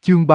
Chương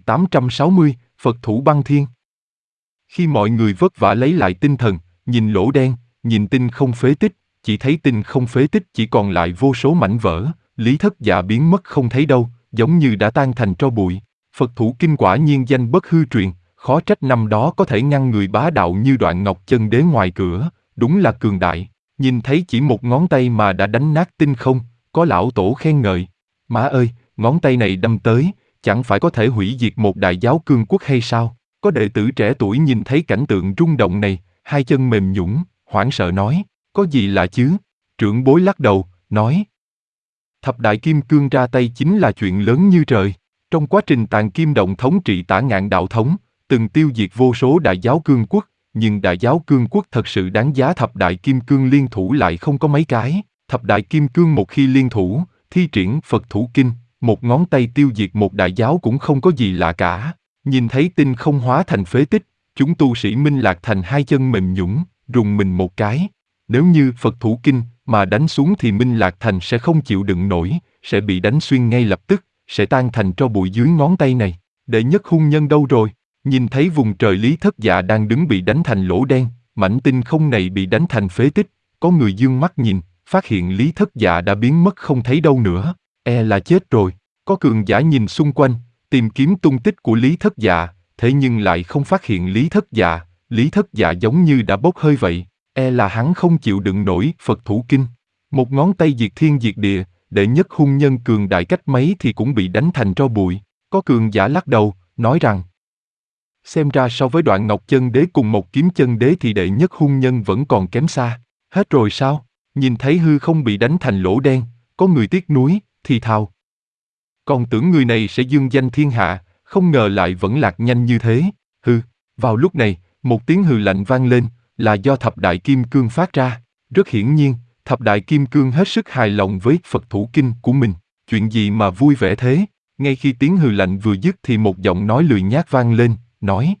3860, Phật thủ băng thiên. Khi mọi người vất vả lấy lại tinh thần, nhìn lỗ đen, nhìn tinh không phế tích, chỉ thấy tinh không phế tích chỉ còn lại vô số mảnh vỡ, Lý Thất Dạ biến mất không thấy đâu, giống như đã tan thành tro bụi. Phật thủ kinh quả nhiên danh bất hư truyền, khó trách năm đó có thể ngăn người bá đạo như Đoạn Ngọc Chân Đế ngoài cửa, đúng là cường đại. Nhìn thấy chỉ một ngón tay mà đã đánh nát tinh không, có lão tổ khen ngợi. Má ơi, ngón tay này đâm tới, chẳng phải có thể hủy diệt một đại giáo cương quốc hay sao? Có đệ tử trẻ tuổi nhìn thấy cảnh tượng rung động này, hai chân mềm nhũn, hoảng sợ nói, có gì lạ chứ? Trưởng bối lắc đầu, nói, thập đại kim cương ra tay chính là chuyện lớn như trời. Trong quá trình Tàn Kim Động thống trị Tả Ngạn đạo thống, từng tiêu diệt vô số đại giáo cương quốc, nhưng đại giáo cương quốc thật sự đáng giá thập đại kim cương liên thủ lại không có mấy cái. Thập đại kim cương một khi liên thủ, thi triển Phật thủ kinh, một ngón tay tiêu diệt một đại giáo cũng không có gì lạ cả. Nhìn thấy tinh không hóa thành phế tích, chúng tu sĩ Minh Lạc Thành hai chân mềm nhũn, rùng mình một cái. Nếu như Phật thủ kinh mà đánh xuống thì Minh Lạc Thành sẽ không chịu đựng nổi, sẽ bị đánh xuyên ngay lập tức, sẽ tan thành tro bụi dưới ngón tay này. Đệ nhất hung nhân đâu rồi? Nhìn thấy vùng trời Lý Thất Dạ đang đứng bị đánh thành lỗ đen, mảnh tinh không này bị đánh thành phế tích, có người dương mắt nhìn, phát hiện Lý Thất Dạ đã biến mất không thấy đâu nữa, là chết rồi. Có cường giả nhìn xung quanh, tìm kiếm tung tích của Lý Thất Dạ, thế nhưng lại không phát hiện Lý Thất Dạ. Lý Thất Dạ giống như đã bốc hơi vậy, là hắn không chịu đựng nổi Phật thủ kinh. Một ngón tay diệt thiên diệt địa, đệ nhất hung nhân cường đại cách mấy thì cũng bị đánh thành tro bụi. Có cường giả lắc đầu, nói rằng, xem ra so với Đoạn Ngọc Chân Đế cùng một kiếm chân đế thì đệ nhất hung nhân vẫn còn kém xa. Hết rồi sao? Nhìn thấy hư không bị đánh thành lỗ đen, có người tiếc nuối, thì thào. Còn tưởng người này sẽ dương danh thiên hạ, không ngờ lại vẫn lạc nhanh như thế. Hừ. Vào lúc này, một tiếng hừ lạnh vang lên, là do thập đại kim cương phát ra. Rất hiển nhiên, thập đại kim cương hết sức hài lòng với Phật thủ kinh của mình. Chuyện gì mà vui vẻ thế? Ngay khi tiếng hừ lạnh vừa dứt thì một giọng nói lười nhác vang lên, nói.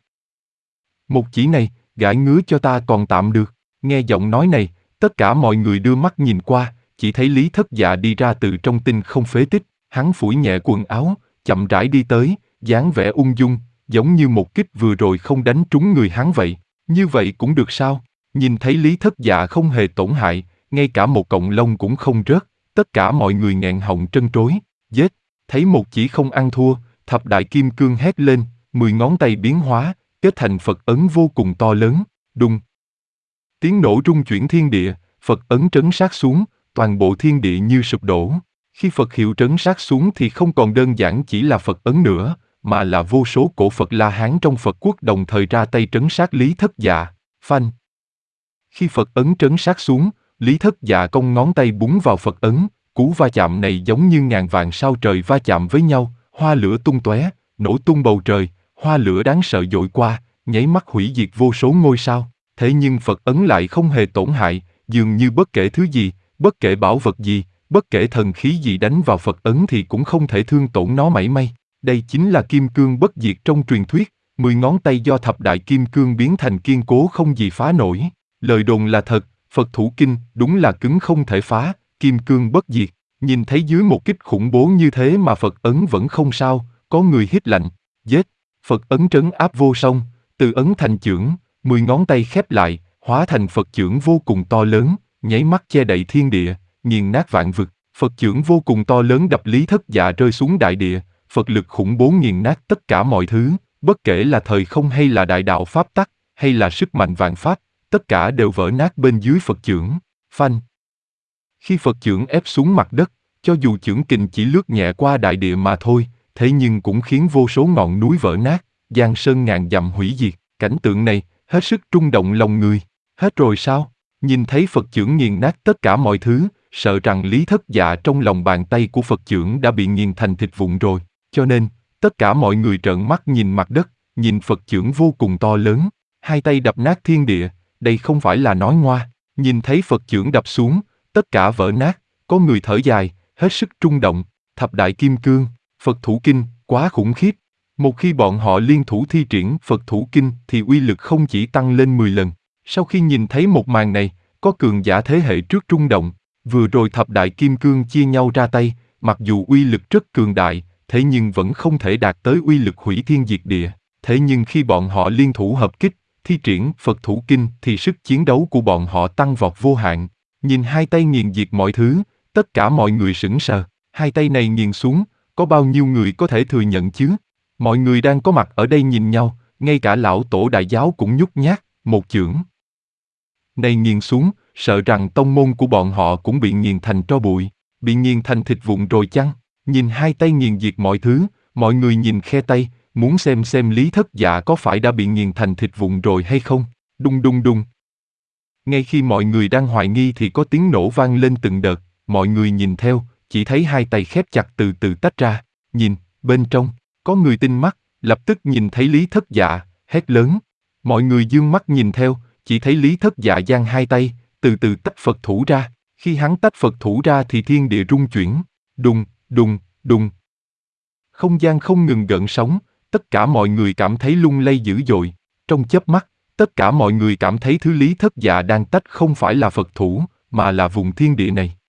Một chỉ này, gãi ngứa cho ta còn tạm được. Nghe giọng nói này, tất cả mọi người đưa mắt nhìn qua, chỉ thấy Lý Thất Dạ đi ra từ trong tinh không phế tích. Hắn phủi nhẹ quần áo, chậm rãi đi tới, dáng vẻ ung dung, giống như một kích vừa rồi không đánh trúng người hắn vậy. Như vậy cũng được sao? Nhìn thấy Lý Thất Dạ không hề tổn hại, ngay cả một cọng lông cũng không rớt, tất cả mọi người nghẹn họng trân trối. Giết! Thấy một chỉ không ăn thua, thập đại kim cương hét lên, 10 ngón tay biến hóa, kết thành Phật ấn vô cùng to lớn, đùng. Tiếng nổ rung chuyển thiên địa, Phật ấn trấn sát xuống, toàn bộ thiên địa như sụp đổ. Khi Phật hiệu trấn sát xuống thì không còn đơn giản chỉ là Phật ấn nữa, mà là vô số cổ Phật La Hán trong Phật quốc đồng thời ra tay trấn sát Lý Thất Dạ. Phanh! Khi Phật ấn trấn sát xuống, Lý Thất Dạ cong ngón tay búng vào Phật ấn, cú va chạm này giống như ngàn vạn sao trời va chạm với nhau, hoa lửa tung tóe, nổ tung bầu trời, hoa lửa đáng sợ dội qua, nháy mắt hủy diệt vô số ngôi sao. Thế nhưng Phật ấn lại không hề tổn hại, dường như bất kể thứ gì, bất kể bảo vật gì, bất kể thần khí gì đánh vào Phật ấn thì cũng không thể thương tổn nó mảy may. Đây chính là kim cương bất diệt trong truyền thuyết, 10 ngón tay do thập đại kim cương biến thành kiên cố không gì phá nổi. Lời đồn là thật, Phật thủ kinh đúng là cứng không thể phá, kim cương bất diệt. Nhìn thấy dưới một kích khủng bố như thế mà Phật ấn vẫn không sao, có người hít lạnh, giết. Phật ấn trấn áp vô song, từ ấn thành chưởng, 10 ngón tay khép lại, hóa thành Phật chưởng vô cùng to lớn, nháy mắt che đậy thiên địa, nghiền nát vạn vực. Phật chưởng vô cùng to lớn đập Lý Thất Dạ rơi xuống đại địa, Phật lực khủng bố nghiền nát tất cả mọi thứ, bất kể là thời không hay là đại đạo pháp tắc, hay là sức mạnh vạn pháp, tất cả đều vỡ nát bên dưới Phật chưởng. Phanh! Khi Phật chưởng ép xuống mặt đất, cho dù chưởng kình chỉ lướt nhẹ qua đại địa mà thôi, thế nhưng cũng khiến vô số ngọn núi vỡ nát, giang sơn ngàn dặm hủy diệt. Cảnh tượng này, hết sức rung động lòng người. Hết rồi sao? Nhìn thấy Phật chưởng nghiền nát tất cả mọi thứ, sợ rằng Lý Thất Dạ trong lòng bàn tay của Phật chưởng đã bị nghiền thành thịt vụn rồi. Cho nên, tất cả mọi người trợn mắt nhìn mặt đất, nhìn Phật chưởng vô cùng to lớn, hai tay đập nát thiên địa, đây không phải là nói ngoa. Nhìn thấy Phật chưởng đập xuống, tất cả vỡ nát, có người thở dài, hết sức rung động. Thập đại kim cương, Phật thủ kinh, quá khủng khiếp. Một khi bọn họ liên thủ thi triển Phật thủ kinh thì uy lực không chỉ tăng lên 10 lần. Sau khi nhìn thấy một màn này, có cường giả thế hệ trước rung động. Vừa rồi thập đại kim cương chia nhau ra tay, mặc dù uy lực rất cường đại, thế nhưng vẫn không thể đạt tới uy lực hủy thiên diệt địa. Thế nhưng khi bọn họ liên thủ hợp kích, thi triển Phật thủ kinh thì sức chiến đấu của bọn họ tăng vọt vô hạn. Nhìn hai tay nghiền diệt mọi thứ, tất cả mọi người sững sờ. Hai tay này nghiền xuống, có bao nhiêu người có thể thừa nhận chứ? Mọi người đang có mặt ở đây nhìn nhau, ngay cả lão tổ đại giáo cũng nhút nhát, một chưởng này nghiền xuống, sợ rằng tông môn của bọn họ cũng bị nghiền thành tro bụi, bị nghiền thành thịt vụn rồi chăng? Nhìn hai tay nghiền diệt mọi thứ, mọi người nhìn khe tay, muốn xem Lý Thất Dạ có phải đã bị nghiền thành thịt vụn rồi hay không? Đùng đùng đùng. Ngay khi mọi người đang hoài nghi thì có tiếng nổ vang lên từng đợt, mọi người nhìn theo, chỉ thấy hai tay khép chặt từ từ tách ra. Nhìn, bên trong, có người tinh mắt, lập tức nhìn thấy Lý Thất Dạ, hét lớn. Mọi người dương mắt nhìn theo, chỉ thấy Lý Thất Dạ giang hai tay, từ từ tách Phật thủ ra. Khi hắn tách Phật thủ ra thì thiên địa rung chuyển, đùng, đùng, đùng. Không gian không ngừng gợn sóng, tất cả mọi người cảm thấy lung lay dữ dội. Trong chớp mắt, tất cả mọi người cảm thấy thứ Lý Thất Dạ đang tách không phải là Phật thủ, mà là vùng thiên địa này.